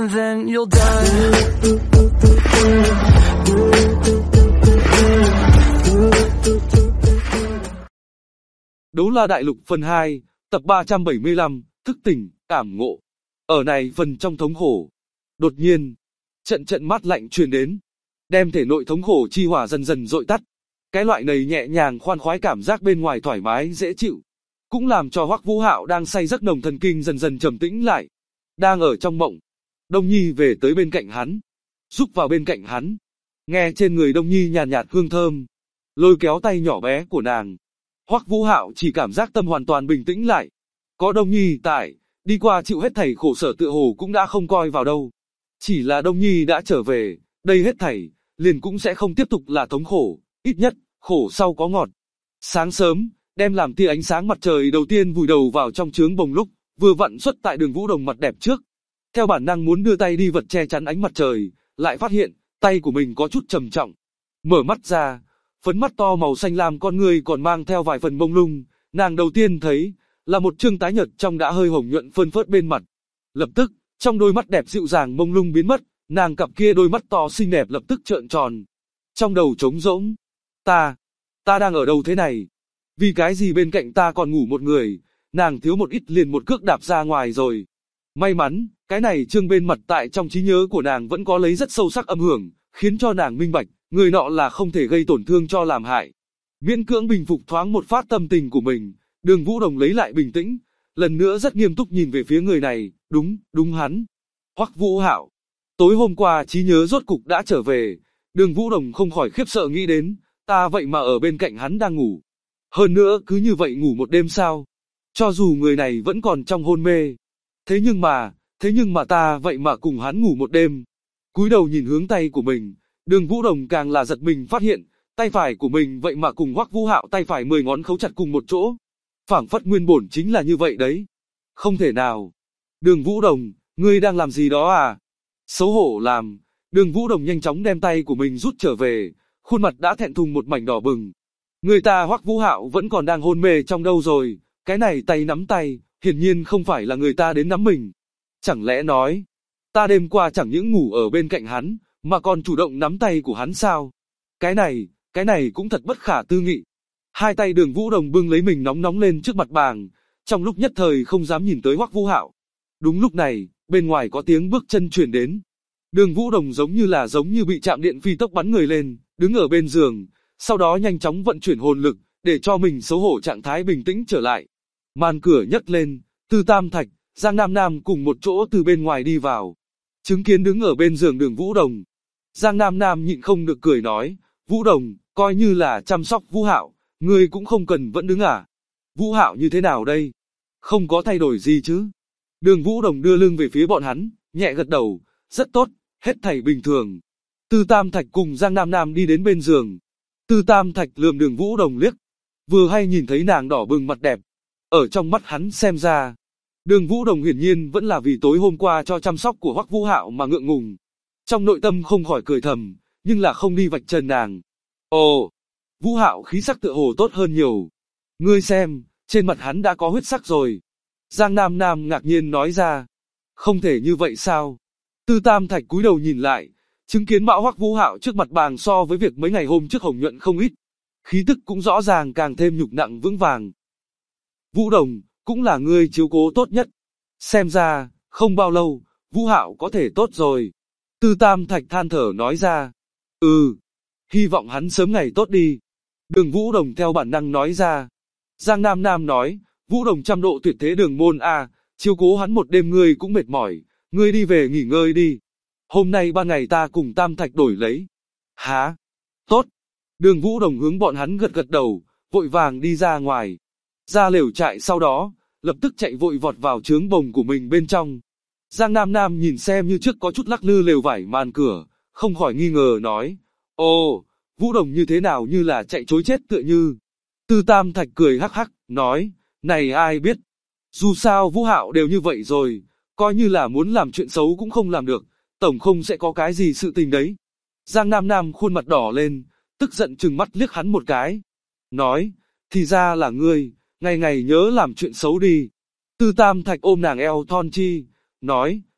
and then you'll die. Đấu La Đại Lục phần 2, tập 375, thức tỉnh, cảm ngộ. Ở này phần trong thống khổ. Đột nhiên, trận mát lạnh truyền đến, đem thể nội thống khổ chi hỏa dần dần dội tắt. Cái loại này nhẹ nhàng khoan khoái cảm giác bên ngoài thoải mái dễ chịu, cũng làm cho Hoắc Vũ Hạo đang say giấc nồng thần kinh dần dần trầm tĩnh lại. Đang ở trong mộng, Đông Nhi về tới bên cạnh hắn, rúc vào bên cạnh hắn, nghe trên người Đông Nhi nhàn nhạt hương thơm, lôi kéo tay nhỏ bé của nàng. Hoắc Vũ Hạo chỉ cảm giác tâm hoàn toàn bình tĩnh lại. Có Đông Nhi tại, đi qua chịu hết thảy khổ sở tựa hồ cũng đã không coi vào đâu. Chỉ là Đông Nhi đã trở về, đây hết thảy, liền cũng sẽ không tiếp tục là thống khổ, ít nhất, khổ sau có ngọt. Sáng sớm, đem làm tia ánh sáng mặt trời đầu tiên vùi đầu vào trong trướng bồng lúc, vừa vặn xuất tại Đường Vũ Đồng mặt đẹp trước. Theo bản năng muốn đưa tay đi vật che chắn ánh mặt trời, lại phát hiện, tay của mình có chút trầm trọng. Mở mắt ra, phấn mắt to màu xanh lam con người còn mang theo vài phần mông lung, nàng đầu tiên thấy, là một trương tái nhợt trong đã hơi hồng nhuận phơn phớt bên mặt. Lập tức, trong đôi mắt đẹp dịu dàng mông lung biến mất, nàng cặp kia đôi mắt to xinh đẹp lập tức trợn tròn. Trong đầu trống rỗng. Ta đang ở đâu thế này? Vì cái gì bên cạnh ta còn ngủ một người? Nàng thiếu một ít liền một cước đạp ra ngoài rồi. May mắn, cái này trương bên mặt tại trong trí nhớ của nàng vẫn có lấy rất sâu sắc âm hưởng, khiến cho nàng minh bạch, người nọ là không thể gây tổn thương cho làm hại. Miễn cưỡng bình phục thoáng một phát tâm tình của mình, Đường Vũ Đồng lấy lại bình tĩnh, lần nữa rất nghiêm túc nhìn về phía người này, đúng hắn. Hoắc Vũ Hạo. Tối hôm qua trí nhớ rốt cục đã trở về, Đường Vũ Đồng không khỏi khiếp sợ nghĩ đến, ta vậy mà ở bên cạnh hắn đang ngủ. Hơn nữa cứ như vậy ngủ một đêm sao? Cho dù người này vẫn còn trong hôn mê. Thế nhưng mà ta vậy mà cùng hắn ngủ một đêm. Cúi đầu nhìn hướng tay của mình, Đường Vũ Đồng càng là giật mình phát hiện, tay phải của mình vậy mà cùng Hoắc Vũ Hạo tay phải 10 ngón khấu chặt cùng một chỗ. Phảng phất nguyên bổn chính là như vậy đấy. Không thể nào. Đường Vũ Đồng, ngươi đang làm gì đó à? Xấu hổ làm, Đường Vũ Đồng nhanh chóng đem tay của mình rút trở về, khuôn mặt đã thẹn thùng một mảnh đỏ bừng. Người ta Hoắc Vũ Hạo vẫn còn đang hôn mê trong đâu rồi, cái này tay nắm tay, hiển nhiên không phải là người ta đến nắm mình. Chẳng lẽ nói, ta đêm qua chẳng những ngủ ở bên cạnh hắn, mà còn chủ động nắm tay của hắn sao? Cái này cũng thật bất khả tư nghị. Hai tay Đường Vũ Đồng bưng lấy mình nóng lên trước mặt bàng, trong lúc nhất thời không dám nhìn tới Hoắc Vũ Hạo. Đúng lúc này, bên ngoài có tiếng bước chân truyền đến. Đường Vũ Đồng giống như bị chạm điện phi tốc bắn người lên, đứng ở bên giường, sau đó nhanh chóng vận chuyển hồn lực, để cho mình xấu hổ trạng thái bình tĩnh trở lại. Màn cửa nhấc lên, Tư Tam Thạch, Giang Nam Nam cùng một chỗ từ bên ngoài đi vào. Chứng kiến đứng ở bên giường Đường Vũ Đồng, Giang Nam Nam nhịn không được cười nói, Vũ Đồng, coi như là chăm sóc Vũ Hạo, ngươi cũng không cần vẫn đứng à? Vũ Hạo như thế nào đây? Không có thay đổi gì chứ? Đường Vũ Đồng đưa lưng về phía bọn hắn, nhẹ gật đầu, rất tốt, hết thảy bình thường. Tư Tam Thạch cùng Giang Nam Nam đi đến bên giường. Tư Tam Thạch lườm Đường Vũ Đồng liếc, vừa hay nhìn thấy nàng đỏ bừng mặt đẹp. Ở trong mắt hắn xem ra, Đường Vũ Đồng hiển nhiên vẫn là vì tối hôm qua cho chăm sóc của Hoắc Vũ Hạo mà ngượng ngùng. Trong nội tâm không khỏi cười thầm, nhưng là không đi vạch trần nàng. Ồ, Vũ Hạo khí sắc tựa hồ tốt hơn nhiều. Ngươi xem, trên mặt hắn đã có huyết sắc rồi. Giang Nam Nam ngạc nhiên nói ra. Không thể như vậy sao? Tư Tam Thạch cúi đầu nhìn lại, chứng kiến mạo Hoắc Vũ Hạo trước mặt bàng so với việc mấy ngày hôm trước hồng nhuận không ít. Khí tức cũng rõ ràng càng thêm nhục nặng vững vàng. Vũ Đồng, cũng là ngươi chiếu cố tốt nhất. Xem ra, không bao lâu, Vũ Hạo có thể tốt rồi. Tư Tam Thạch than thở nói ra. Hy vọng hắn sớm ngày tốt đi. Đường Vũ Đồng theo bản năng nói ra. Giang Nam Nam nói, Vũ Đồng trăm độ tuyệt thế đường môn a, chiếu cố hắn một đêm ngươi cũng mệt mỏi, ngươi đi về nghỉ ngơi đi. Hôm nay ban ngày ta cùng Tam Thạch đổi lấy. Hả? Tốt. Đường Vũ Đồng hướng bọn hắn gật đầu, vội vàng đi ra ngoài. Ra lều trại sau đó, lập tức chạy vội vọt vào trướng bồng của mình bên trong. Giang Nam Nam nhìn xem như trước có chút lắc lư lều vải màn cửa, không khỏi nghi ngờ nói. Ồ, Vũ Đồng như thế nào như là chạy trối chết tựa như. Tư Tam Thạch cười hắc hắc, nói, này ai biết. Dù sao Vũ Hạo đều như vậy rồi, coi như là muốn làm chuyện xấu cũng không làm được, tổng không sẽ có cái gì sự tình đấy. Giang Nam Nam khuôn mặt đỏ lên, tức giận trừng mắt liếc hắn một cái. Nói, thì ra là ngươi, ngày ngày nhớ làm chuyện xấu đi. Tư Tam Thạch ôm nàng eo thon chi, nói,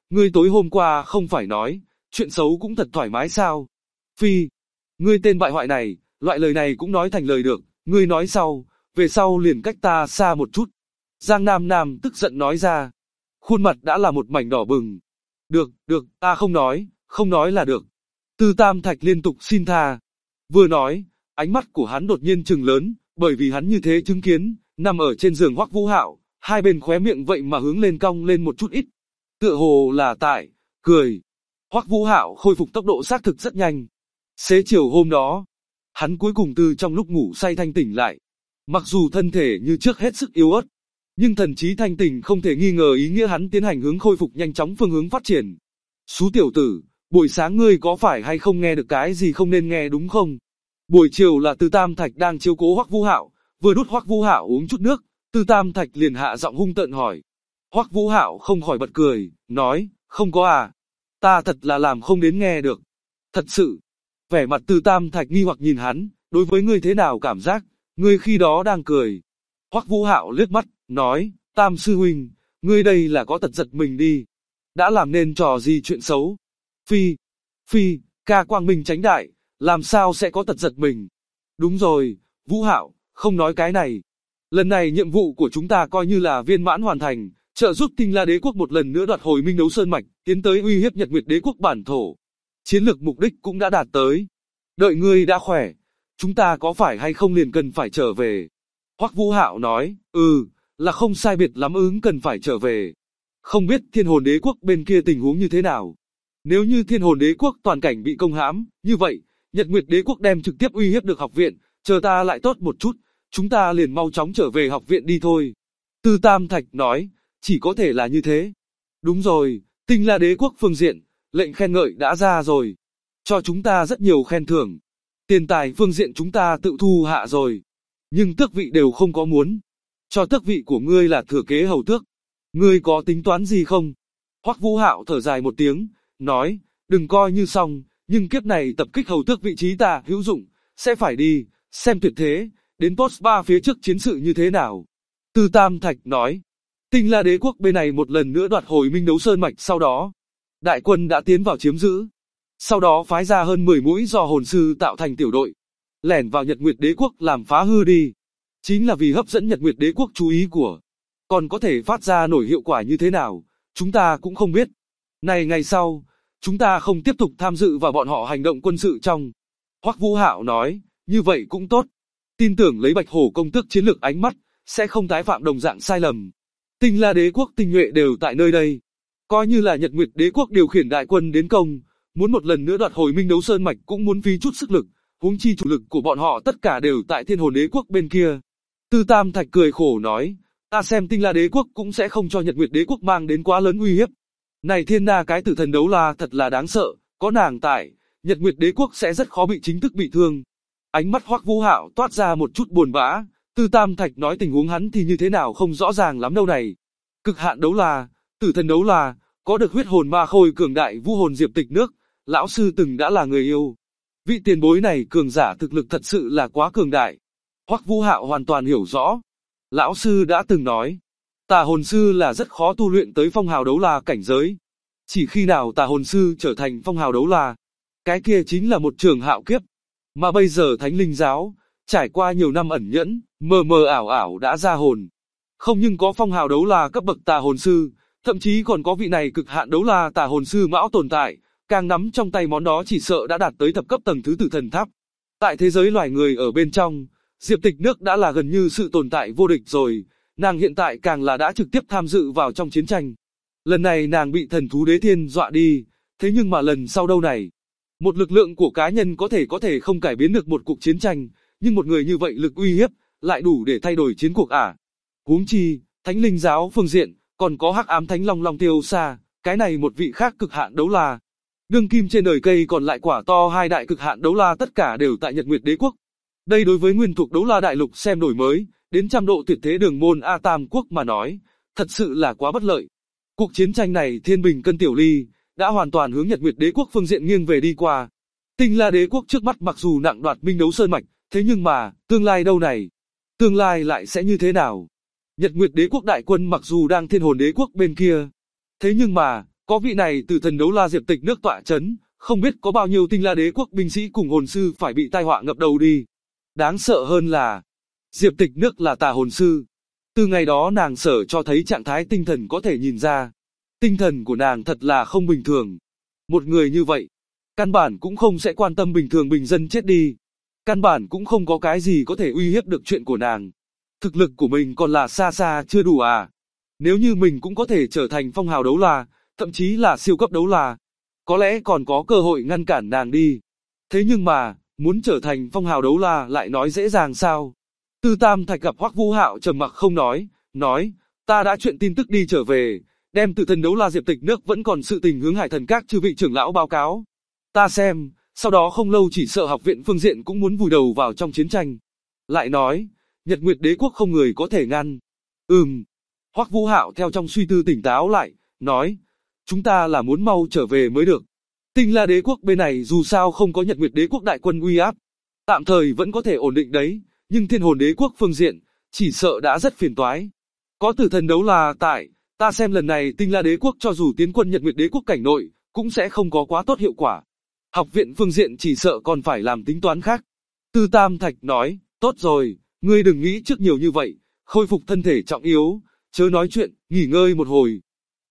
ngươi tối hôm qua không phải nói, chuyện xấu cũng thật thoải mái sao? Phi, ngươi tên bại hoại này, loại lời này cũng nói thành lời được, ngươi nói sau, về sau liền cách ta xa một chút. Giang Nam Nam tức giận nói ra. Khuôn mặt đã là một mảnh đỏ bừng. Được, ta không nói là được. Tư Tam Thạch liên tục xin tha. Vừa nói, ánh mắt của hắn đột nhiên trừng lớn, bởi vì hắn như thế chứng kiến, nằm ở trên giường Hoắc Vũ Hạo, hai bên khóe miệng vậy mà hướng lên cong lên một chút ít. Tựa hồ là tại, cười. Hoắc Vũ Hạo khôi phục tốc độ xác thực rất nhanh. Xế chiều hôm đó, hắn cuối cùng từ trong lúc ngủ say thanh tỉnh lại. Mặc dù thân thể như trước hết sức yếu ớt, nhưng thần trí thanh tỉnh không thể nghi ngờ ý nghĩa hắn tiến hành hướng khôi phục nhanh chóng phương hướng phát triển. Xú tiểu tử, buổi sáng ngươi có phải hay không nghe được cái gì không nên nghe đúng không? Buổi chiều là Tư Tam Thạch đang chiếu cố Hoắc Vũ Hạo, vừa đút Hoắc Vũ Hạo uống chút nước, Tư Tam Thạch liền hạ giọng hung tợn hỏi. Hoắc Vũ Hạo không khỏi bật cười, nói, không có à, ta thật là làm không đến nghe được. Thật sự, vẻ mặt Tư Tam Thạch nghi hoặc nhìn hắn, đối với ngươi thế nào cảm giác, ngươi khi đó đang cười. Hoắc Vũ Hạo liếc mắt, nói, Tam sư huynh, ngươi đây là có tật giật mình đi, đã làm nên trò gì chuyện xấu. Phi, ca quang minh chánh đại, làm sao sẽ có tật giật mình. Đúng rồi, Vũ Hạo, không nói cái này. Lần này nhiệm vụ của chúng ta coi như là viên mãn hoàn thành, trợ giúp Tinh La Đế quốc một lần nữa đoạt hồi Minh Đấu Sơn mạch, tiến tới uy hiếp Nhật Nguyệt Đế quốc bản thổ. Chiến lược mục đích cũng đã đạt tới. Đợi ngươi đã khỏe, chúng ta có phải hay không liền cần phải trở về. Hoắc Vũ Hạo nói, là không sai biệt lắm ứng cần phải trở về. Không biết Thiên Hồn Đế quốc bên kia tình huống như thế nào. Nếu như Thiên Hồn Đế quốc toàn cảnh bị công hãm, như vậy, Nhật Nguyệt Đế quốc đem trực tiếp uy hiếp được học viện, chờ ta lại tốt một chút, chúng ta liền mau chóng trở về học viện đi thôi. Tư Tam Thạch nói, chỉ có thể là như thế. Đúng rồi, Tinh La Đế quốc phương diện, lệnh khen ngợi đã ra rồi. Cho chúng ta rất nhiều khen thưởng. Tiền tài phương diện chúng ta tự thu hạ rồi. Nhưng tước vị đều không có muốn. Cho tước vị của ngươi là thừa kế hầu tước. Ngươi có tính toán gì không? Hoắc Vũ Hạo thở dài một tiếng, nói, đừng coi như xong, nhưng kiếp này tập kích hầu tước vị trí ta hữu dụng, sẽ phải đi, xem tuyệt thế, đến post 3 phía trước chiến sự như thế nào. Tư Tam Thạch nói, Tinh La Đế quốc bên này một lần nữa đoạt hồi Minh Đấu Sơn mạch sau đó. Đại quân đã tiến vào chiếm giữ. Sau đó phái ra hơn 10 mũi do hồn sư tạo thành tiểu đội, lẻn vào Nhật Nguyệt Đế quốc làm phá hư đi. Chính là vì hấp dẫn Nhật Nguyệt Đế quốc chú ý của. Còn có thể phát ra nổi hiệu quả như thế nào, chúng ta cũng không biết. Này ngày sau, chúng ta không tiếp tục tham dự vào bọn họ hành động quân sự trong. Hoắc Vũ Hạo nói, như vậy cũng tốt. Tin tưởng lấy Bạch Hổ công tước chiến lược ánh mắt, sẽ không tái phạm đồng dạng sai lầm. Tinh La Đế quốc tinh nhuệ đều tại nơi đây. Coi như là Nhật Nguyệt Đế quốc điều khiển đại quân đến công, muốn một lần nữa đoạt hồi Minh Đấu Sơn mạch cũng muốn phí chút sức lực, huống chi chủ lực của bọn họ tất cả đều tại Thiên Hồn Đế quốc bên kia. Tư Tam Thạch cười khổ nói, ta xem Tinh La Đế quốc cũng sẽ không cho Nhật Nguyệt Đế quốc mang đến quá lớn uy hiếp. Này Thiên Na cái tử thần đấu la thật là đáng sợ, có nàng tại, Nhật Nguyệt Đế quốc sẽ rất khó bị chính thức bị thương. Ánh mắt Hoắc Vũ Hạo toát ra một chút buồn bã, Tư Tam Thạch nói tình huống hắn thì như thế nào không rõ ràng lắm đâu này. Cực hạn đấu la, tử thần đấu la, có được huyết hồn ma khôi cường đại vũ hồn diệp tịch nước, lão sư từng đã là người yêu. Vị tiền bối này cường giả thực lực thật sự là quá cường đại. Hoắc Vũ Hạo hoàn toàn hiểu rõ. Lão sư đã từng nói, tà hồn sư là rất khó tu luyện tới phong hào đấu la cảnh giới. Chỉ khi nào tà hồn sư trở thành phong hào đấu la, cái kia chính là một trường hạo kiếp. Mà bây giờ Thánh Linh giáo, trải qua nhiều năm ẩn nhẫn, mờ mờ ảo ảo đã ra hồn. Không nhưng có phong hào đấu la cấp bậc tà hồn sư, thậm chí còn có vị này cực hạn đấu la tà hồn sư mão tồn tại, càng nắm trong tay món đó chỉ sợ đã đạt tới thập cấp tầng thứ tử thần tháp. Tại thế giới loài người ở bên trong, Diệp Tịch Nước đã là gần như sự tồn tại vô địch rồi, nàng hiện tại càng là đã trực tiếp tham dự vào trong chiến tranh. Lần này nàng bị thần thú đế thiên dọa đi, thế nhưng mà lần sau đâu này? Một lực lượng của cá nhân có thể không cải biến được một cuộc chiến tranh, nhưng một người như vậy lực uy hiếp, lại đủ để thay đổi chiến cuộc à? Huống chi, Thánh Linh giáo phương diện, còn có Hắc Ám Thánh Long Long Tiêu Sa, cái này một vị khác cực hạn đấu la. Đương kim trên đời cây còn lại quả to hai đại cực hạn đấu la tất cả đều tại Nhật Nguyệt Đế quốc. Đây đối với nguyên thuộc đấu la đại lục xem đổi mới, đến trăm độ tuyệt thế đường môn A Tam quốc mà nói, thật sự là quá bất lợi. Cuộc chiến tranh này thiên bình cân tiểu ly, đã hoàn toàn hướng Nhật Nguyệt Đế quốc phương diện nghiêng về đi qua. Tinh La Đế quốc trước mắt mặc dù nặng đoạt Minh Đấu Sơn mạch, thế nhưng mà, tương lai đâu này? Tương lai lại sẽ như thế nào? Nhật Nguyệt Đế quốc đại quân mặc dù đang Thiên Hồn Đế quốc bên kia, thế nhưng mà, Có vị này tử thần đấu la Diệp Tịch nước tọa chấn, không biết có bao nhiêu Tinh La Đế quốc binh sĩ cùng hồn sư phải bị tai họa ngập đầu đi. Đáng sợ hơn là, Diệp Tịch nước là tà hồn sư. Từ ngày đó nàng sở cho thấy trạng thái tinh thần có thể nhìn ra. Tinh thần của nàng thật là không bình thường. Một người như vậy, căn bản cũng không sẽ quan tâm bình thường bình dân chết đi. Căn bản cũng không có cái gì có thể uy hiếp được chuyện của nàng. Thực lực của mình còn là xa xa chưa đủ à. Nếu như mình cũng có thể trở thành phong hào đấu la, thậm chí là siêu cấp đấu la, có lẽ còn có cơ hội ngăn cản nàng đi. Thế nhưng mà, muốn trở thành phong hào đấu la lại nói dễ dàng sao? Tư Tam Thạch gặp Hoắc Vũ Hạo trầm mặc không nói, ta đã chuyện tin tức đi trở về, đem tử thần đấu la Diệp Tịch nước vẫn còn sự tình hướng Hải Thần các chư vị trưởng lão báo cáo. Ta xem, sau đó không lâu chỉ sợ học viện phương diện cũng muốn vùi đầu vào trong chiến tranh. Lại nói, Nhật Nguyệt Đế quốc không người có thể ngăn. Hoắc Vũ Hạo theo trong suy tư tỉnh táo lại, nói, chúng ta là muốn mau trở về mới được. Tinh La Đế quốc bên này dù sao không có Nhật Nguyệt Đế quốc đại quân uy áp, tạm thời vẫn có thể ổn định đấy, nhưng Thiên Hồn Đế quốc phương diện, chỉ sợ đã rất phiền toái. Có tử thần đấu la tại, ta xem lần này Tinh La Đế quốc cho dù tiến quân Nhật Nguyệt Đế quốc cảnh nội, cũng sẽ không có quá tốt hiệu quả. Học viện phương diện chỉ sợ còn phải làm tính toán khác. Tư Tam Thạch nói, tốt rồi, ngươi đừng nghĩ trước nhiều như vậy, khôi phục thân thể trọng yếu, chớ nói chuyện, nghỉ ngơi một hồi.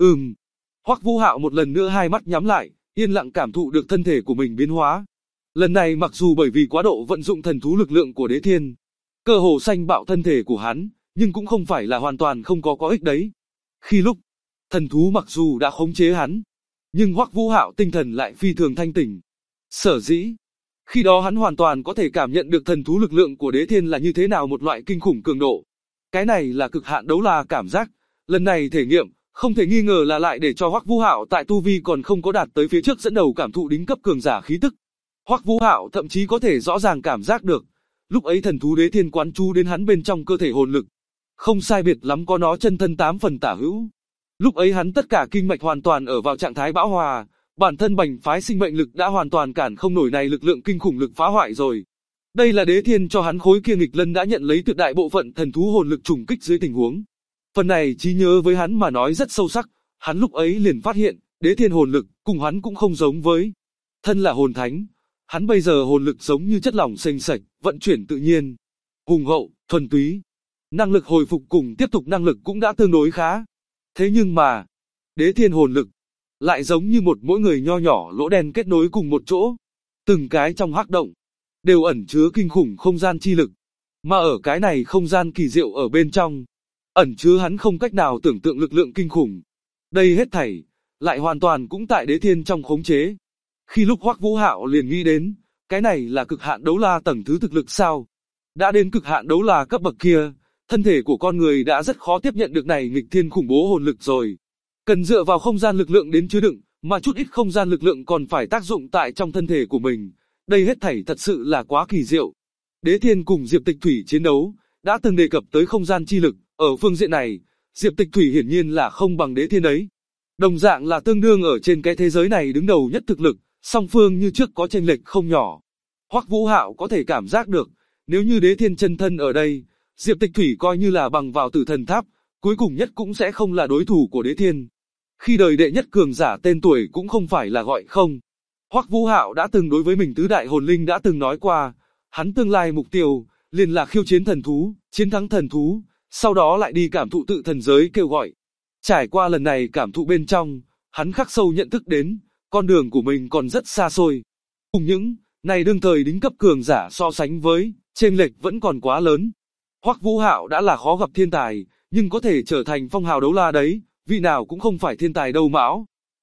Hoắc Vũ Hạo một lần nữa hai mắt nhắm lại, yên lặng cảm thụ được thân thể của mình biến hóa. Lần này mặc dù bởi vì quá độ vận dụng thần thú lực lượng của Đế Thiên, cơ hồ xanh bạo thân thể của hắn, nhưng cũng không phải là hoàn toàn không có ích đấy. Khi lúc, thần thú mặc dù đã khống chế hắn, nhưng Hoắc Vũ Hạo tinh thần lại phi thường thanh tỉnh. Sở dĩ, khi đó hắn hoàn toàn có thể cảm nhận được thần thú lực lượng của Đế Thiên là như thế nào một loại kinh khủng cường độ. Cái này là cực hạn đấu la cảm giác, lần này thể nghiệm, không thể nghi ngờ là lại để cho Hoắc Vũ Hạo tại tu vi còn không có đạt tới phía trước dẫn đầu cảm thụ đỉnh cấp cường giả khí tức. Hoắc Vũ Hạo thậm chí có thể rõ ràng cảm giác được, lúc ấy thần thú Đế Thiên quán chú đến hắn bên trong cơ thể hồn lực, không sai biệt lắm có nó chân thân 8 phần tả hữu. Lúc ấy hắn tất cả kinh mạch hoàn toàn ở vào trạng thái bão hòa, bản thân bành phái sinh mệnh lực đã hoàn toàn cản không nổi này lực lượng kinh khủng lực phá hoại rồi. Đây là Đế Thiên cho hắn khối kia nghịch lân đã nhận lấy tuyệt đại bộ phận thần thú hồn lực trùng kích dưới tình huống. Phần này trí nhớ với hắn mà nói rất sâu sắc, hắn lúc ấy liền phát hiện, Đế Thiên hồn lực cùng hắn cũng không giống với. Thân là hồn thánh, hắn bây giờ hồn lực giống như chất lỏng xanh sạch, vận chuyển tự nhiên, hùng hậu, thuần túy. Năng lực hồi phục cùng tiếp tục năng lực cũng đã tương đối khá. Thế nhưng mà, Đế Thiên hồn lực lại giống như một mỗi người nho nhỏ lỗ đen kết nối cùng một chỗ. Từng cái trong hắc động đều ẩn chứa kinh khủng không gian chi lực, mà ở cái này không gian kỳ diệu ở bên trong, ẩn chứa hắn không cách nào tưởng tượng lực lượng kinh khủng. Đây hết thảy lại hoàn toàn cũng tại Đế Thiên trong khống chế. Khi lúc Hoắc Vũ Hạo liền nghĩ đến, cái này là cực hạn đấu la tầng thứ thực lực sao? Đã đến cực hạn đấu la cấp bậc kia, thân thể của con người đã rất khó tiếp nhận được này nghịch thiên khủng bố hồn lực rồi. Cần dựa vào không gian lực lượng đến chứa đựng, mà chút ít không gian lực lượng còn phải tác dụng tại trong thân thể của mình. Đây hết thảy thật sự là quá kỳ diệu. Đế Thiên cùng Diệp Tịch Thủy chiến đấu, đã từng đề cập tới không gian chi lực, ở phương diện này, Diệp Tịch Thủy hiển nhiên là không bằng Đế Thiên ấy. Đồng dạng là tương đương ở trên cái thế giới này đứng đầu nhất thực lực, song phương như trước có chênh lệch không nhỏ. Hoắc Vũ Hạo có thể cảm giác được, nếu như Đế Thiên chân thân ở đây, Diệp Tịch Thủy coi như là bằng vào Tử Thần Tháp, cuối cùng nhất cũng sẽ không là đối thủ của Đế Thiên. Khi đời đệ nhất cường giả tên tuổi cũng không phải là gọi không. Hoắc Vũ Hạo đã từng đối với mình tứ đại hồn linh đã từng nói qua, hắn tương lai mục tiêu liền là khiêu chiến thần thú, chiến thắng thần thú, sau đó lại đi cảm thụ tự thần giới kêu gọi. Trải qua lần này cảm thụ bên trong, hắn khắc sâu nhận thức đến, con đường của mình còn rất xa xôi. Cùng những này đương thời đỉnh cấp cường giả so sánh với, chênh lệch vẫn còn quá lớn. Hoắc Vũ Hạo đã là khó gặp thiên tài, nhưng có thể trở thành phong hào đấu la đấy, vị nào cũng không phải thiên tài đâu mão.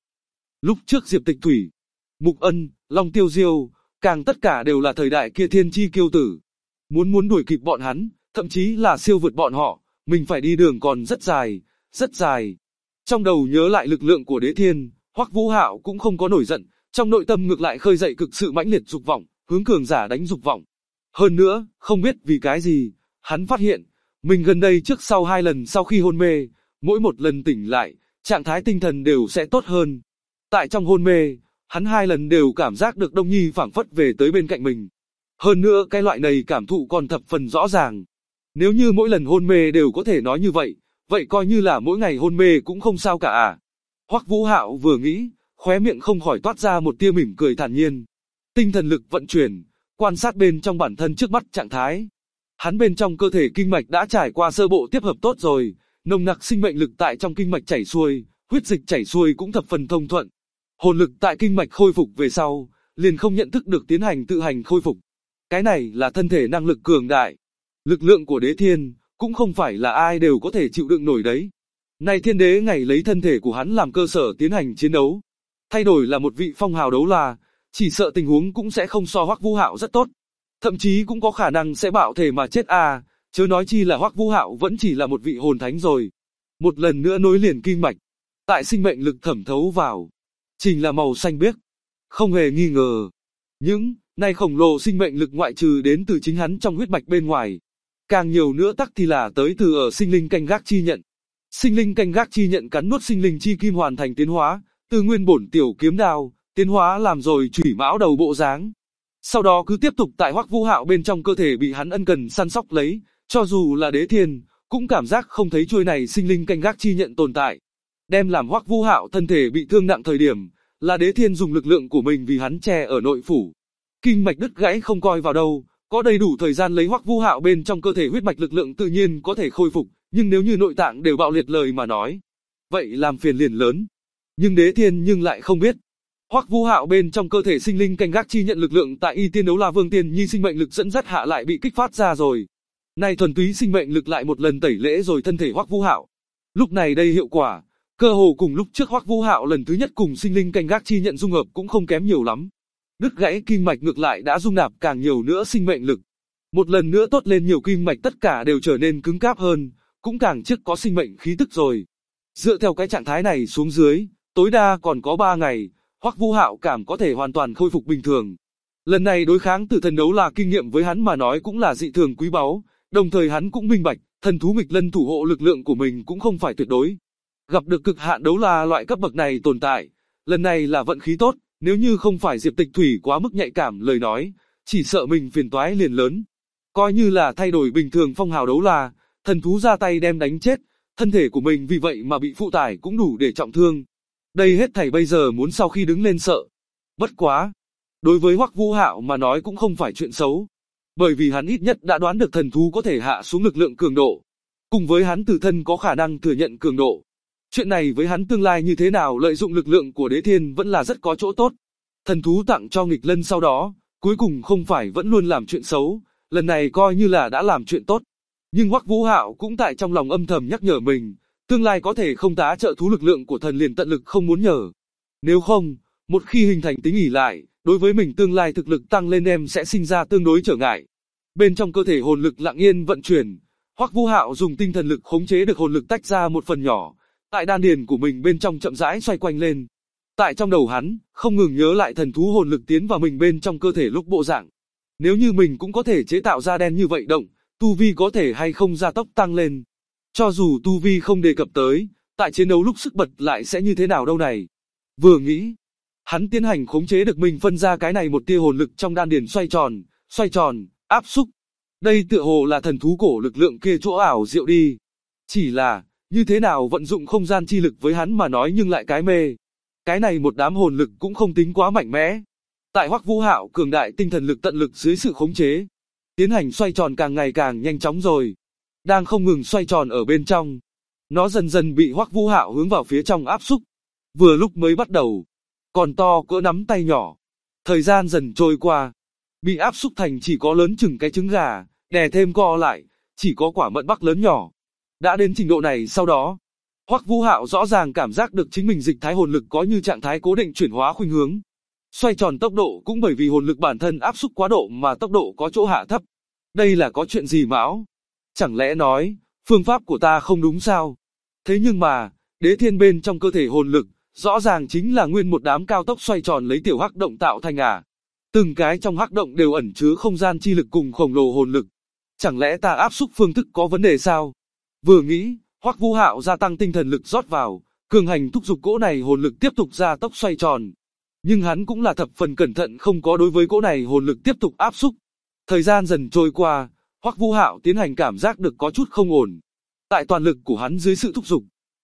Lúc trước Diệp Tịch Thủy, Mục Ân, Long Tiêu Diêu, càng tất cả đều là thời đại kia thiên chi kiêu tử. Muốn đuổi kịp bọn hắn, thậm chí là siêu vượt bọn họ, mình phải đi đường còn rất dài, rất dài. Trong đầu nhớ lại lực lượng của Đế Thiên, Hoắc Vũ Hạo cũng không có nổi giận, trong nội tâm ngược lại khơi dậy cực sự mãnh liệt dục vọng, hướng cường giả đánh dục vọng. Hơn nữa, không biết vì cái gì, hắn phát hiện, mình gần đây trước sau 2 lần sau khi hôn mê, mỗi một lần tỉnh lại, trạng thái tinh thần đều sẽ tốt hơn. Tại trong hôn mê, hắn 2 lần đều cảm giác được Đông Nhi phảng phất về tới bên cạnh mình. Hơn nữa cái loại này cảm thụ còn thập phần rõ ràng. Nếu như mỗi lần hôn mê đều có thể nói như vậy, vậy coi như là mỗi ngày hôn mê cũng không sao cả à. Hoắc Vũ Hạo vừa nghĩ, khóe miệng không khỏi toát ra một tia mỉm cười thản nhiên. Tinh thần lực vận chuyển, quan sát bên trong bản thân trước mắt trạng thái. Hắn bên trong cơ thể kinh mạch đã trải qua sơ bộ tiếp hợp tốt rồi, nồng nặc sinh mệnh lực tại trong kinh mạch chảy xuôi, huyết dịch chảy xuôi cũng thập phần thông thuận. Hồn lực tại kinh mạch khôi phục về sau, liền không nhận thức được tiến hành tự hành khôi phục. Cái này là thân thể năng lực cường đại. Lực lượng của Đế Thiên, cũng không phải là ai đều có thể chịu đựng nổi đấy. Này Thiên Đế ngày lấy thân thể của hắn làm cơ sở tiến hành chiến đấu. Thay đổi là một vị phong hào đấu la, chỉ sợ tình huống cũng sẽ không so Hoắc Vũ Hạo rất tốt. Thậm chí cũng có khả năng sẽ bạo thể mà chết chớ nói chi là Hoắc Vũ Hạo vẫn chỉ là một vị hồn thánh rồi. Một lần nữa nối liền kinh mạch, tại sinh mệnh lực thẩm thấu vào, chính là màu xanh biếc. Không hề nghi ngờ, những này khổng lồ sinh mệnh lực ngoại trừ đến từ chính hắn trong huyết mạch bên ngoài, càng nhiều nữa tắc thì là tới từ ở sinh linh canh gác chi nhận. Sinh linh canh gác chi nhận cắn nuốt sinh linh chi kim hoàn thành tiến hóa, từ nguyên bổn tiểu kiếm đao, tiến hóa làm rồi chủy mão đầu bộ dáng. Sau đó cứ tiếp tục tại Hoắc Vũ Hạo bên trong cơ thể bị hắn ân cần săn sóc lấy, cho dù là Đế Thiên, cũng cảm giác không thấy chuôi này sinh linh canh gác chi nhận tồn tại. Đem làm Hoắc Vũ Hạo thân thể bị thương nặng thời điểm, là Đế Thiên dùng lực lượng của mình vì hắn che ở nội phủ. Kinh mạch đứt gãy không coi vào đâu, có đầy đủ thời gian lấy Hoắc Vũ Hạo bên trong cơ thể huyết mạch lực lượng tự nhiên có thể khôi phục, nhưng nếu như nội tạng đều bạo liệt lời mà nói, vậy làm phiền liền lớn. Nhưng Đế Thiên nhưng lại không biết, Hoắc Vũ Hạo bên trong cơ thể sinh linh canh gác chi nhận lực lượng tại Y Tiên Đấu La Vương Tiên Nhi sinh mệnh lực dẫn dắt hạ lại bị kích phát ra rồi. Này thuần túy sinh mệnh lực lại một lần tẩy lễ rồi thân thể Hoắc Vũ Hạo. Lúc này đây hiệu quả, cơ hồ cùng lúc trước Hoắc Vũ Hạo lần thứ nhất cùng sinh linh canh gác chi nhận dung hợp cũng không kém nhiều lắm. Đứt gãy kinh mạch ngược lại đã dung nạp càng nhiều nữa sinh mệnh lực. Một lần nữa tốt lên nhiều kinh mạch tất cả đều trở nên cứng cáp hơn, cũng càng trước có sinh mệnh khí tức rồi. Dựa theo cái trạng thái này xuống dưới, tối đa còn có 3 ngày, Hoắc Vũ Hạo cảm có thể hoàn toàn khôi phục bình thường. Lần này đối kháng tử thần đấu là kinh nghiệm với hắn mà nói cũng là dị thường quý báu, đồng thời hắn cũng minh bạch, thần thú nghịch lân thủ hộ lực lượng của mình cũng không phải tuyệt đối. Gặp được cực hạn đấu la loại cấp bậc này tồn tại, lần này là vận khí tốt, nếu như không phải Diệp Tịch Thủy quá mức nhạy cảm lời nói, chỉ sợ mình phiền toái liền lớn. Coi như là thay đổi bình thường phong hào đấu la, thần thú ra tay đem đánh chết, thân thể của mình vì vậy mà bị phụ tải cũng đủ để trọng thương. Đây hết thảy bây giờ muốn sau khi đứng lên sợ. Bất quá, đối với Hoắc Vũ Hạo mà nói cũng không phải chuyện xấu, bởi vì hắn ít nhất đã đoán được thần thú có thể hạ xuống lực lượng cường độ, cùng với hắn tự thân có khả năng thừa nhận cường độ. Chuyện này với hắn tương lai như thế nào lợi dụng lực lượng của Đế Thiên vẫn là rất có chỗ tốt. Thần thú tặng cho nghịch lân sau đó, cuối cùng không phải vẫn luôn làm chuyện xấu, lần này coi như là đã làm chuyện tốt. Nhưng Hoắc Vũ Hạo cũng tại trong lòng âm thầm nhắc nhở mình, tương lai có thể không tá trợ thú lực lượng của thần liền tận lực không muốn nhờ. Nếu không, một khi hình thành tính ỷ lại, đối với mình tương lai thực lực tăng lên em sẽ sinh ra tương đối trở ngại. Bên trong cơ thể hồn lực lặng yên vận chuyển, Hoắc Vũ Hạo dùng tinh thần lực khống chế được hồn lực tách ra một phần nhỏ, tại đan điền của mình bên trong chậm rãi xoay quanh lên. Tại trong đầu hắn, không ngừng nhớ lại thần thú hồn lực tiến vào mình bên trong cơ thể lúc bộ dạng. Nếu như mình cũng có thể chế tạo ra đen như vậy động, tu vi có thể hay không gia tốc tăng lên. Cho dù tu vi không đề cập tới, tại chiến đấu lúc sức bật lại sẽ như thế nào đâu này. Vừa nghĩ, hắn tiến hành khống chế được mình phân ra cái này một tia hồn lực trong đan điền xoay tròn, áp xúc. Đây tựa hồ là thần thú cổ lực lượng kia chỗ ảo diệu đi. Chỉ là, như thế nào vận dụng không gian chi lực với hắn mà nói nhưng lại cái mê. Cái này một đám hồn lực cũng không tính quá mạnh mẽ. Tại Hoắc Vũ Hạo cường đại tinh thần lực tận lực dưới sự khống chế, tiến hành xoay tròn càng ngày càng nhanh chóng rồi. Đang không ngừng xoay tròn ở bên trong, nó dần dần bị Hoắc Vũ Hạo hướng vào phía trong áp xúc. Vừa lúc mới bắt đầu, còn to cỡ nắm tay nhỏ. Thời gian dần trôi qua, bị áp xúc thành chỉ có lớn chừng cái trứng gà, đè thêm co lại, chỉ có quả mận bắc lớn nhỏ. Đã đến trình độ này sau đó, Hoắc Vũ Hạo rõ ràng cảm giác được chính mình dịch thái hồn lực có như trạng thái cố định chuyển hóa khuynh hướng. Xoay tròn tốc độ cũng bởi vì hồn lực bản thân áp xúc quá độ mà tốc độ có chỗ hạ thấp. Đây là có chuyện gì mão? Chẳng lẽ nói, phương pháp của ta không đúng sao? Thế nhưng mà, Đế Thiên bên trong cơ thể hồn lực, rõ ràng chính là nguyên một đám cao tốc xoay tròn lấy tiểu hắc động tạo thành à. Từng cái trong hắc động đều ẩn chứa không gian chi lực cùng khổng lồ hồn lực. Chẳng lẽ ta áp xúc phương thức có vấn đề sao? Vừa nghĩ, Hoắc Vũ Hạo gia tăng tinh thần lực rót vào, cường hành thúc giục cỗ này hồn lực tiếp tục ra tốc xoay tròn. Nhưng hắn cũng là thập phần cẩn thận không có đối với cỗ này hồn lực tiếp tục áp xúc. Thời gian dần trôi qua, Hoắc Vũ Hạo tiến hành cảm giác được có chút không ổn. Tại toàn lực của hắn dưới sự thúc giục,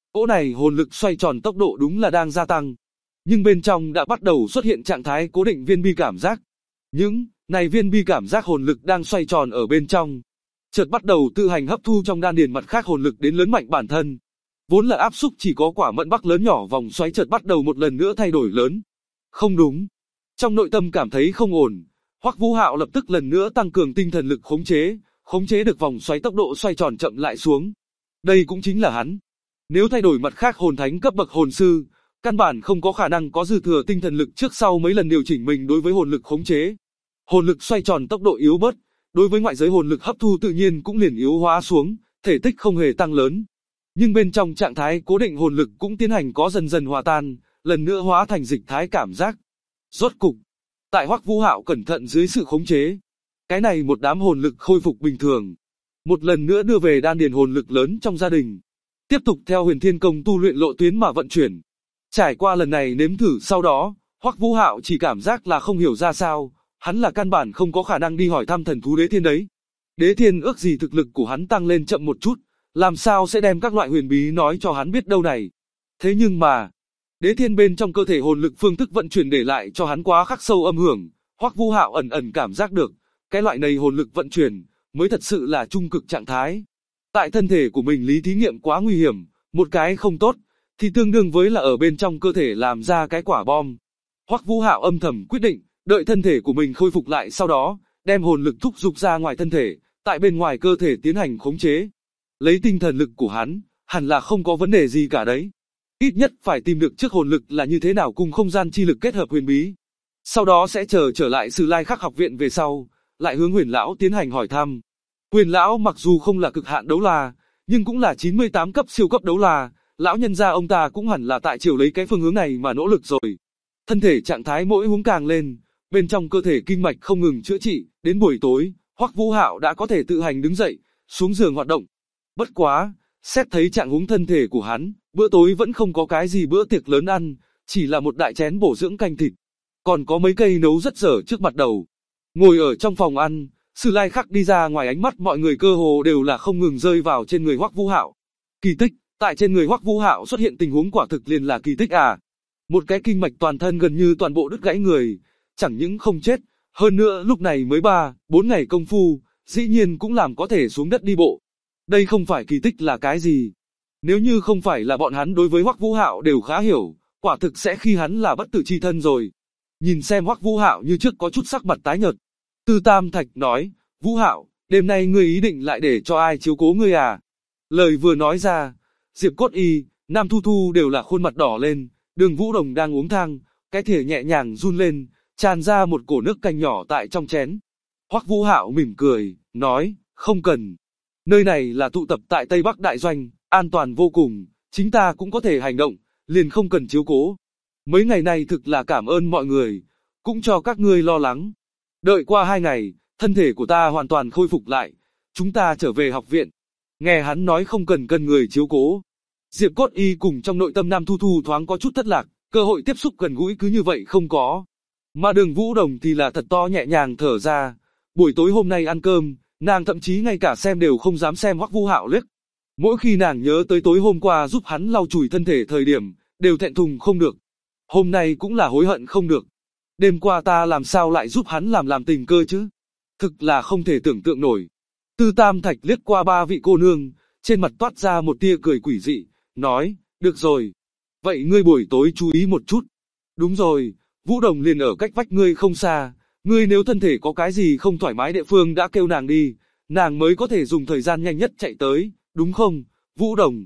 Cỗ này hồn lực xoay tròn tốc độ đúng là đang gia tăng, nhưng bên trong đã bắt đầu xuất hiện trạng thái cố định viên bi cảm giác. Những này viên bi cảm giác hồn lực đang xoay tròn ở bên trong, chợt bắt đầu tự hành hấp thu trong đan điền mặt khác hồn lực đến lớn mạnh bản thân. Vốn là áp xúc chỉ có quả mận bắc lớn nhỏ vòng xoáy chợt bắt đầu một lần nữa thay đổi lớn. Không đúng. Trong nội tâm cảm thấy không ổn, Hoắc Vũ Hạo lập tức lần nữa tăng cường tinh thần lực khống chế được vòng xoáy tốc độ xoay tròn chậm lại xuống. Đây cũng chính là hắn. Nếu thay đổi mặt khác hồn thánh cấp bậc hồn sư, căn bản không có khả năng có dư thừa tinh thần lực trước sau mấy lần điều chỉnh mình đối với hồn lực khống chế. Hồn lực xoay tròn tốc độ yếu bớt, đối với ngoại giới hồn lực hấp thu tự nhiên cũng liền yếu hóa xuống, thể tích không hề tăng lớn. Nhưng bên trong trạng thái cố định hồn lực cũng tiến hành có dần dần hòa tan, lần nữa hóa thành dịch thái cảm giác. Rốt cục, tại Hoắc Vũ Hạo cẩn thận dưới sự khống chế, cái này một đám hồn lực khôi phục bình thường, một lần nữa đưa về đan điền hồn lực lớn trong gia đình, tiếp tục theo Huyền Thiên Công tu luyện lộ tuyến mà vận chuyển. Trải qua lần này nếm thử sau đó, Hoắc Vũ Hạo chỉ cảm giác là không hiểu ra sao, hắn là căn bản không có khả năng đi hỏi thăm thần thú Đế Thiên đấy. Đế Thiên ước gì thực lực của hắn tăng lên chậm một chút, làm sao sẽ đem các loại huyền bí nói cho hắn biết đâu này. Thế nhưng mà, Đế Thiên bên trong cơ thể hồn lực phương thức vận chuyển để lại cho hắn quá khắc sâu âm hưởng, Hoắc Vũ Hạo ẩn ẩn cảm giác được, cái loại này hồn lực vận chuyển mới thật sự là trung cực trạng thái. Tại thân thể của mình lý thí nghiệm quá nguy hiểm, một cái không tốt thì tương đương với là ở bên trong cơ thể làm ra cái quả bom. Hoắc Vũ Hạo âm thầm quyết định, đợi thân thể của mình khôi phục lại sau đó, đem hồn lực thúc giục ra ngoài thân thể, tại bên ngoài cơ thể tiến hành khống chế. Lấy tinh thần lực của hắn, hẳn là không có vấn đề gì cả đấy. Ít nhất phải tìm được trước hồn lực là như thế nào cùng không gian chi lực kết hợp huyền bí. Sau đó sẽ trở lại Sử Lai Khắc học viện về sau, lại hướng Huyền lão tiến hành hỏi thăm. Huyền lão mặc dù không là cực hạn đấu la, nhưng cũng là 98 cấp siêu cấp đấu la, lão nhân gia ông ta cũng hẳn là tại chiều lấy cái phương hướng này mà nỗ lực rồi. Thân thể trạng thái mỗi hướng càng lên, bên trong cơ thể kinh mạch không ngừng chữa trị, đến buổi tối, Hoắc Vũ Hạo đã có thể tự hành đứng dậy, xuống giường hoạt động. Bất quá, xét thấy trạng huống thân thể của hắn, bữa tối vẫn không có cái gì bữa tiệc lớn ăn, chỉ là một đại chén bổ dưỡng canh thịt, còn có mấy cây nấu rất dở trước mặt đầu. Ngồi ở trong phòng ăn, Sử Lai Khắc đi ra ngoài, ánh mắt mọi người cơ hồ đều là không ngừng rơi vào trên người Hoắc Vũ Hạo. Kỳ tích, tại trên người Hoắc Vũ Hạo xuất hiện tình huống quả thực liền là kỳ tích à. Một cái kinh mạch toàn thân gần như toàn bộ đứt gãy người, chẳng những không chết, hơn nữa lúc này mới 3-4 ngày công phu, dĩ nhiên cũng làm có thể xuống đất đi bộ. Đây không phải kỳ tích là cái gì? Nếu như không phải là bọn hắn đối với Hoắc Vũ Hạo đều khá hiểu, quả thực sẽ khi hắn là bất tử chi thân rồi. Nhìn xem Hoắc Vũ Hạo như trước có chút sắc mặt tái nhợt. Tư Tam Thạch nói, Vũ Hạo, đêm nay ngươi ý định lại để cho ai chiếu cố ngươi à? Lời vừa nói ra, Diệp Cốt Y, Nam Thu Thu đều là khuôn mặt đỏ lên, Đường Vũ Đồng đang uống thang, cái thìa nhẹ nhàng run lên, tràn ra một cổ nước canh nhỏ tại trong chén. Hoắc Vũ Hạo mỉm cười, nói, không cần. Nơi này là tụ tập tại Tây Bắc Đại Doanh, an toàn vô cùng, chính ta cũng có thể hành động, liền không cần chiếu cố. Mấy ngày này thực là cảm ơn mọi người, cũng cho các ngươi lo lắng. Đợi qua 2 ngày, thân thể của ta hoàn toàn khôi phục lại, chúng ta trở về học viện. Nghe hắn nói không cần người chiếu cố. Diệp Cốt Y cùng trong nội tâm Nam Thu Thu thoáng có chút thất lạc, cơ hội tiếp xúc gần gũi cứ như vậy không có. Mà Đường Vũ Đồng thì là thật to nhẹ nhàng thở ra. Buổi tối hôm nay ăn cơm, nàng thậm chí ngay cả xem đều không dám xem Hoắc Vũ Hạo liếc. Mỗi khi nàng nhớ tới tối hôm qua giúp hắn lau chùi thân thể thời điểm, đều thẹn thùng không được. Hôm nay cũng là hối hận không được. Đêm qua ta làm sao lại giúp hắn làm tình cơ chứ? Thực là không thể tưởng tượng nổi. Tư Tam Thạch liếc qua 3 vị cô nương, trên mặt toát ra một tia cười quỷ dị, nói, được rồi. Vậy ngươi buổi tối chú ý một chút. Đúng rồi, Vũ Đồng liền ở cách vách ngươi không xa. Ngươi nếu thân thể có cái gì không thoải mái địa phương đã kêu nàng đi, nàng mới có thể dùng thời gian nhanh nhất chạy tới, đúng không, Vũ Đồng?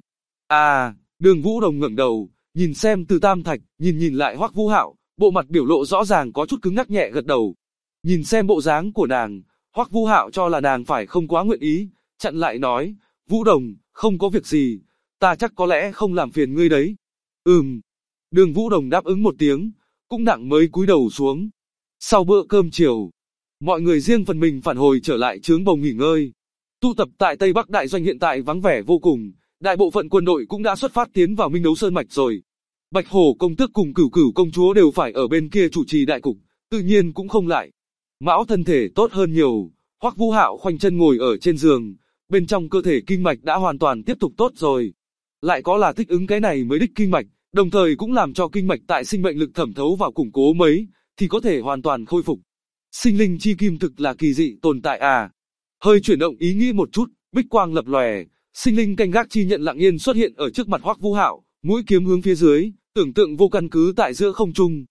À, Đường Vũ Đồng ngẩng đầu, nhìn xem Từ Tam Thạch, nhìn lại Hoắc Vũ Hạo, bộ mặt biểu lộ rõ ràng có chút cứng ngắc, nhẹ gật đầu. Nhìn xem bộ dáng của nàng, Hoắc Vũ Hạo cho là nàng phải không quá nguyện ý, chặn lại nói, Vũ Đồng, không có việc gì, ta chắc có lẽ không làm phiền ngươi đấy. Đường Vũ Đồng đáp ứng một tiếng, cũng nặng mới cúi đầu xuống. Sau bữa cơm chiều, mọi người riêng phần mình phản hồi trở lại trướng bồng nghỉ ngơi. Tụ tập tại Tây Bắc Đại Doanh hiện tại vắng vẻ vô cùng, đại bộ phận quân đội cũng đã xuất phát tiến vào Minh Đấu Sơn Mạch rồi. Bạch Hổ công tước cùng Cửu Cửu công chúa đều phải ở bên kia chủ trì đại cục, tự nhiên cũng không lại. Mão thân thể tốt hơn nhiều, Hoắc Vũ Hạo khoanh chân ngồi ở trên giường, bên trong cơ thể kinh mạch đã hoàn toàn tiếp tục tốt rồi. lại có là thích ứng cái này mới đích kinh mạch, đồng thời cũng làm cho kinh mạch tại sinh mệnh lực thẩm thấu vào củng cố mấy, thì có thể hoàn toàn khôi phục. Sinh linh chi kim thực là kỳ dị tồn tại à. Hơi chuyển động ý nghĩ một chút, bích quang lập lòe, sinh linh canh gác chi nhận lặng yên xuất hiện ở trước mặt Hoắc Vũ Hạo, mũi kiếm hướng phía dưới, tưởng tượng vô căn cứ tại giữa không trung.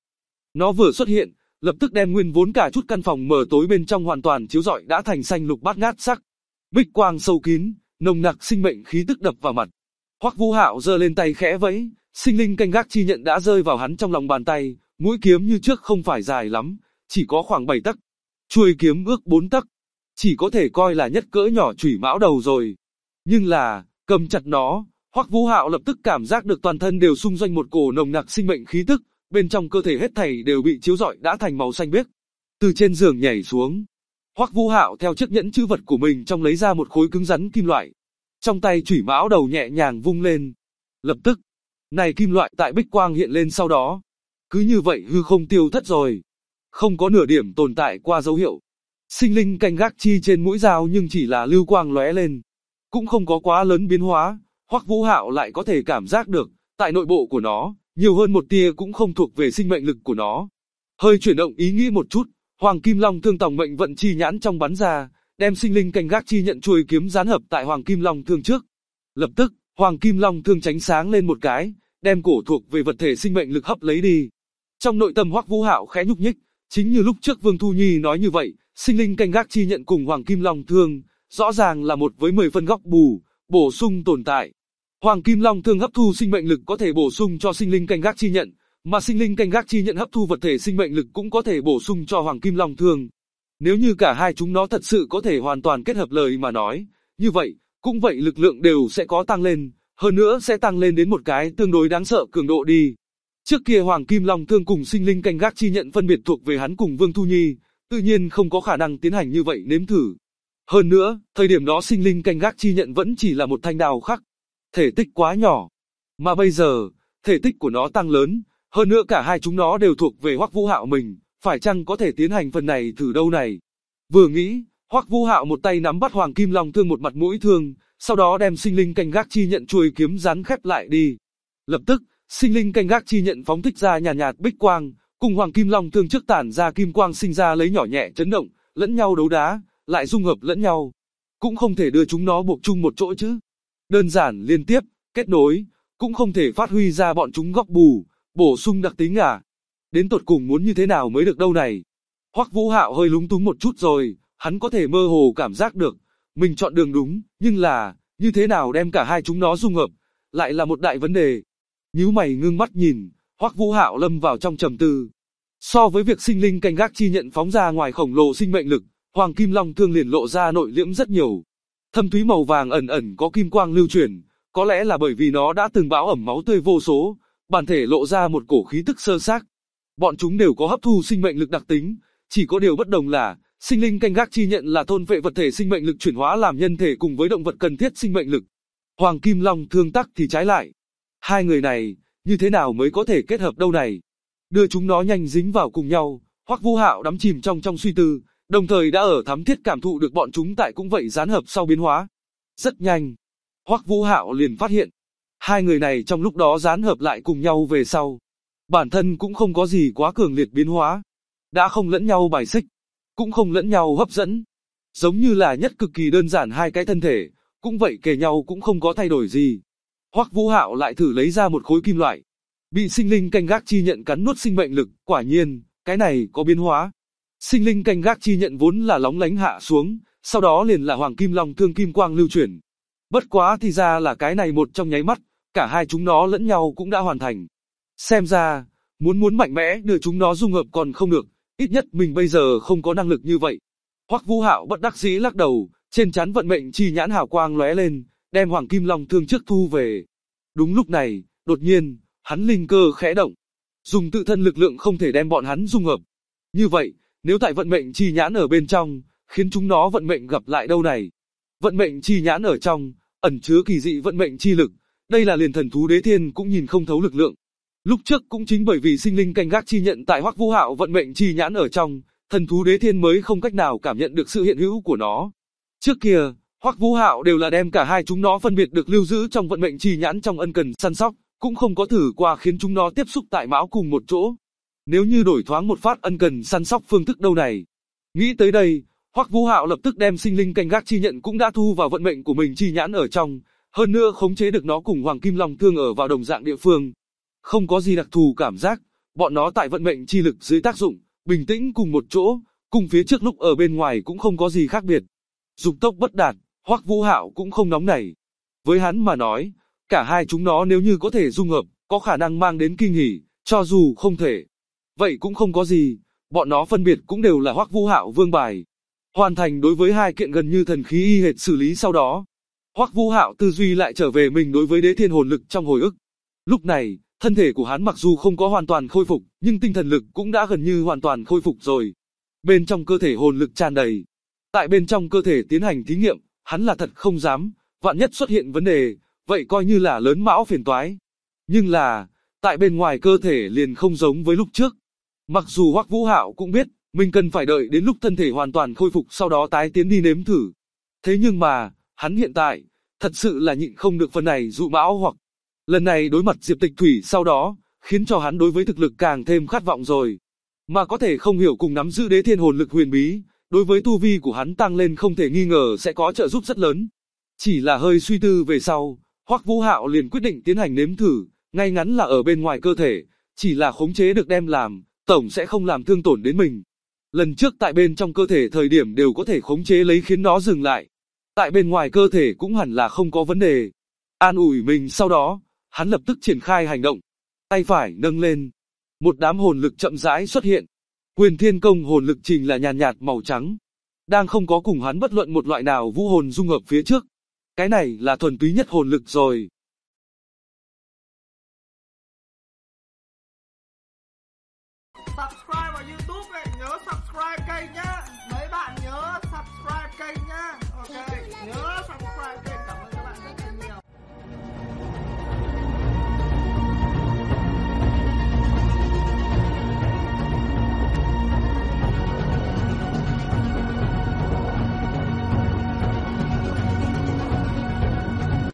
Nó vừa xuất hiện, lập tức đem nguyên vốn cả chút căn phòng mờ tối bên trong hoàn toàn chiếu rọi đã thành xanh lục bát ngát sắc. Bích quang sâu kín, nồng nặc sinh mệnh khí tức đập vào mặt. Hoắc Vũ Hạo giơ lên tay khẽ vẫy, sinh linh canh gác chi nhận đã rơi vào hắn trong lòng bàn tay, mũi kiếm như trước không phải dài lắm, chỉ có khoảng 7 tấc. Chuôi kiếm ước 4 tấc, chỉ có thể coi là nhất cỡ nhỏ chủy mão đầu rồi. Nhưng là, cầm chặt nó, Hoắc Vũ Hạo lập tức cảm giác được toàn thân đều xung doanh một cổ nồng nặc sinh mệnh khí tức, bên trong cơ thể hết thảy đều bị chiếu rọi đã thành màu xanh biếc. Từ trên giường nhảy xuống, Hoắc Vũ Hạo theo chiếc nhẫn chữ vật của mình trong lấy ra một khối cứng rắn kim loại. Trong tay chủy mão đầu nhẹ nhàng vung lên. Lập tức, này kim loại tại bích quang hiện lên sau đó. Cứ như vậy hư không tiêu thất rồi. Không có nửa điểm tồn tại qua dấu hiệu. Sinh linh canh gác chi trên mũi dao nhưng chỉ là lưu quang lóe lên. Cũng không có quá lớn biến hóa. Hoắc Vũ Hạo lại có thể cảm giác được, tại nội bộ của nó, nhiều hơn một tia cũng không thuộc về sinh mệnh lực của nó. Hơi chuyển động ý nghĩ một chút, Hoàng Kim Long Thương tòng mệnh vận chi nhãn trong bắn ra, đem sinh linh canh gác chi nhận chuôi kiếm gián hợp tại Hoàng Kim Long Thương trước. Lập tức, Hoàng Kim Long Thương tránh sáng lên một cái, đem cổ thuộc về vật thể sinh mệnh lực hấp lấy đi. Trong nội tâm Hoắc Vũ Hạo khẽ nhúc nhích, chính như lúc trước Vương Thu Nhi nói như vậy, sinh linh canh gác chi nhận cùng Hoàng Kim Long Thương, rõ ràng là 1 với 10 phân góc bù, bổ sung tồn tại. Hoàng Kim Long Thương hấp thu sinh mệnh lực có thể bổ sung cho sinh linh canh gác chi nhận, mà sinh linh canh gác chi nhận hấp thu vật thể sinh mệnh lực cũng có thể bổ sung cho Hoàng Kim Long Thương. Nếu như cả hai chúng nó thật sự có thể hoàn toàn kết hợp lời mà nói, như vậy, cũng vậy lực lượng đều sẽ có tăng lên, hơn nữa sẽ tăng lên đến một cái tương đối đáng sợ cường độ đi. Trước kia Hoàng Kim Long Thương cùng sinh linh canh gác chi nhận phân biệt thuộc về hắn cùng Vương Thu Nhi, tự nhiên không có khả năng tiến hành như vậy nếm thử. Hơn nữa, thời điểm đó sinh linh canh gác chi nhận vẫn chỉ là một thanh đào khắc, thể tích quá nhỏ. Mà bây giờ, thể tích của nó tăng lớn, hơn nữa cả hai chúng nó đều thuộc về Hoắc Vũ Hạo mình, phải chăng có thể tiến hành phần này thử đâu này. Vừa nghĩ, Hoắc Vũ Hạo một tay nắm bắt Hoàng Kim Long Thương một mặt mũi thương, sau đó đem sinh linh canh gác chi nhận chuôi kiếm rắn khép lại đi. Lập tức, sinh linh canh gác chi nhận phóng thích ra nhàn nhạt bích quang, cùng Hoàng Kim Long Thương trước tản ra kim quang sinh ra lấy nhỏ nhẹ chấn động, lẫn nhau đấu đá, lại dung hợp lẫn nhau. Cũng không thể đưa chúng nó buộc chung một chỗ chứ. Đơn giản liên tiếp, kết nối, cũng không thể phát huy ra bọn chúng góc bù, bổ sung đặc tính à. Đến tột cùng muốn như thế nào mới được đâu này. Hoắc Vũ Hạo hơi lúng túng một chút rồi, hắn có thể mơ hồ cảm giác được, mình chọn đường đúng, nhưng là, như thế nào đem cả hai chúng nó dung hợp, lại là một đại vấn đề. Nhíu mày ngưng mắt nhìn, Hoắc Vũ Hạo lâm vào trong trầm tư. So với việc sinh linh canh gác chi nhận phóng ra ngoài khổng lồ sinh mệnh lực, Hoàng Kim Long Thương liền lộ ra nội liễm rất nhiều. Thâm thúy màu vàng ẩn ẩn có kim quang lưu chuyển, có lẽ là bởi vì nó đã từng bão ẩm máu tươi vô số, bản thể lộ ra một cổ khí tức sơ xác. Bọn chúng đều có hấp thu sinh mệnh lực đặc tính, chỉ có điều bất đồng là, sinh linh canh gác chi nhận là thôn phệ vật thể sinh mệnh lực chuyển hóa làm nhân thể cùng với động vật cần thiết sinh mệnh lực. Hoàng Kim Long Thương tắc thì trái lại. Hai người này, như thế nào mới có thể kết hợp đâu này? Đưa chúng nó nhanh dính vào cùng nhau, Hoắc Vũ Hạo đắm chìm trong suy tư, đồng thời đã ở thắm thiết cảm thụ được bọn chúng tại cũng vậy gián hợp sau biến hóa. Rất nhanh, Hoắc Vũ Hạo liền phát hiện, hai người này trong lúc đó gián hợp lại cùng nhau về sau, bản thân cũng không có gì quá cường liệt biến hóa, đã không lẫn nhau bài xích, cũng không lẫn nhau hấp dẫn, giống như là nhất cực kỳ đơn giản hai cái thân thể, cũng vậy kề nhau cũng không có thay đổi gì. Hoắc Vũ Hạo lại thử lấy ra một khối kim loại, bị sinh linh canh gác chi nhận cắn nuốt sinh mệnh lực, quả nhiên, cái này có biến hóa. Sinh linh canh gác chi nhận vốn là lóng lánh hạ xuống, sau đó liền là Hoàng Kim Long Thương kim quang lưu chuyển. Bất quá thì ra là cái này một trong nháy mắt, cả hai chúng nó lẫn nhau cũng đã hoàn thành. Xem ra, muốn mạnh mẽ đưa chúng nó dung hợp còn không được, ít nhất mình bây giờ không có năng lực như vậy. Hoắc Vũ Hạo bất đắc dĩ lắc đầu, trên trán vận mệnh chi nhãn hào quang lóe lên, đem Hoàng Kim Long Thương trước thu về. Đúng lúc này, đột nhiên, hắn linh cơ khẽ động, dùng tự thân lực lượng không thể đem bọn hắn dung hợp. Như vậy, nếu tại vận mệnh chi nhãn ở bên trong, khiến chúng nó vận mệnh gặp lại đâu này? Vận mệnh chi nhãn ở trong, ẩn chứa kỳ dị vận mệnh chi lực, đây là liền thần thú đế thiên cũng nhìn không thấu lực lượng. Lúc trước cũng chính bởi vì sinh linh canh gác chi nhận tại Hoắc Vũ Hạo vận mệnh chi nhãn ở trong, thần thú đế thiên mới không cách nào cảm nhận được sự hiện hữu của nó. Trước kia, Hoắc Vũ Hạo đều là đem cả hai chúng nó phân biệt được lưu giữ trong vận mệnh chi nhãn trong ân cần săn sóc, cũng không có thử qua khiến chúng nó tiếp xúc tại mão cùng một chỗ. Nếu như đổi thoáng một phát ân cần săn sóc phương thức đâu này. Nghĩ tới đây, Hoắc Vũ Hạo lập tức đem sinh linh canh gác chi nhận cũng đã thu vào vận mệnh của mình chi nhãn ở trong, hơn nữa khống chế được nó cùng Hoàng Kim Long Thương ở vào đồng dạng địa phương. Không có gì đặc thù cảm giác, bọn nó tại vận mệnh chi lực dưới tác dụng, bình tĩnh cùng một chỗ, cùng phía trước lúc ở bên ngoài cũng không có gì khác biệt. Dục tốc bất đạt, Hoắc Vũ Hạo cũng không nóng nảy. Với hắn mà nói, cả hai chúng nó nếu như có thể dung hợp, có khả năng mang đến kinh hỉ, cho dù không thể. Vậy cũng không có gì, bọn nó phân biệt cũng đều là Hoắc Vũ Hạo vương bài. Hoàn thành đối với hai kiện gần như thần khí y hệt xử lý sau đó. Hoắc Vũ Hạo tư duy lại trở về mình đối với đế thiên hồn lực trong hồi ức. Lúc này, thân thể của hắn mặc dù không có hoàn toàn khôi phục, nhưng tinh thần lực cũng đã gần như hoàn toàn khôi phục rồi. Bên trong cơ thể hồn lực tràn đầy. Tại bên trong cơ thể tiến hành thí nghiệm, hắn là thật không dám, vạn nhất xuất hiện vấn đề, vậy coi như là lớn mão phiền toái. Nhưng là, tại bên ngoài cơ thể liền không giống với lúc trước. Mặc dù Hoắc Vũ Hạo cũng biết, mình cần phải đợi đến lúc thân thể hoàn toàn khôi phục sau đó tái tiến đi nếm thử. Thế nhưng mà, hắn hiện tại, thật sự là nhịn không được phần này dụ mão hoặc. Lần này đối mặt Diệp Tịch Thủy sau đó, khiến cho hắn đối với thực lực càng thêm khát vọng rồi. Mà có thể không hiểu cùng nắm giữ đế thiên hồn lực huyền bí, đối với tu vi của hắn tăng lên không thể nghi ngờ sẽ có trợ giúp rất lớn. Chỉ là hơi suy tư về sau, Hoắc Vũ Hạo liền quyết định tiến hành nếm thử, ngay ngắn là ở bên ngoài cơ thể, chỉ là khống chế được đem làm, tổng sẽ không làm thương tổn đến mình. Lần trước tại bên trong cơ thể thời điểm đều có thể khống chế lấy khiến nó dừng lại. Tại bên ngoài cơ thể cũng hẳn là không có vấn đề. An ủi mình sau đó, hắn lập tức triển khai hành động. Tay phải nâng lên. Một đám hồn lực chậm rãi xuất hiện. Quyền Thiên Công hồn lực trình là nhàn nhạt màu trắng. Đang không có cùng hắn bất luận một loại nào vũ hồn dung hợp phía trước. Cái này là thuần túy nhất hồn lực rồi. Subscribe vào YouTube này, nhớ subscribe kênh nhá. Mấy bạn nhớ